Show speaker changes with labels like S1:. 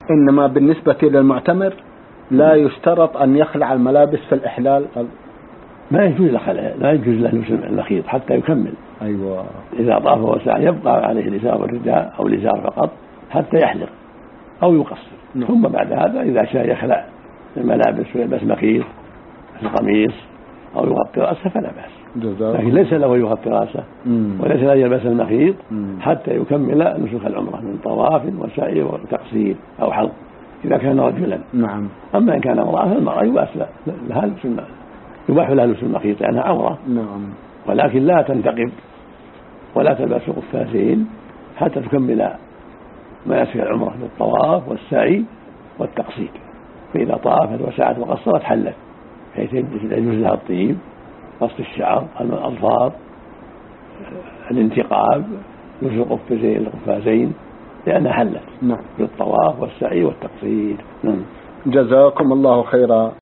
S1: إنما بالنسبة للمعتمر لا يشترط أن يخلع الملابس في الإحلال.
S2: ما يجوز له لبس المخيط حتى يكمل.
S1: أيوة.
S2: إذا طاف وسعى يبقى عليه الإزار والرداء أو الإزار فقط حتى يحلق أو يقصر. ثم بعد هذا إذا شاء يخلع الملابس ويلبس مخيط القميص أو يغطي رأسه فلا بأس، لكن ليس له يغطي رأسه وليس له يلبس المخيط حتى يكمل نسك العمرة من طواف وسعي وتقصير أو حلق إذا كان رجلا.
S1: نعم.
S2: أما إن كان امرأة فالمرأة يباح لها لبس المخيط لأنها عورة.
S1: نعم.
S2: ولكن لا تنتقب ولا تلبس قفازين حتى تكمل مناسك العمرة بالطواف والسعي والتقصير. فإذا طافت وسعت وقصرت حلت، حيث يجوز لها الطيب، قص الشعر، الأظفار، الانتقاب، لبس القفازين لأنها حلت.
S1: نعم.
S2: بالطواف والسعي والتقصير.
S1: جزاكم الله خيرا.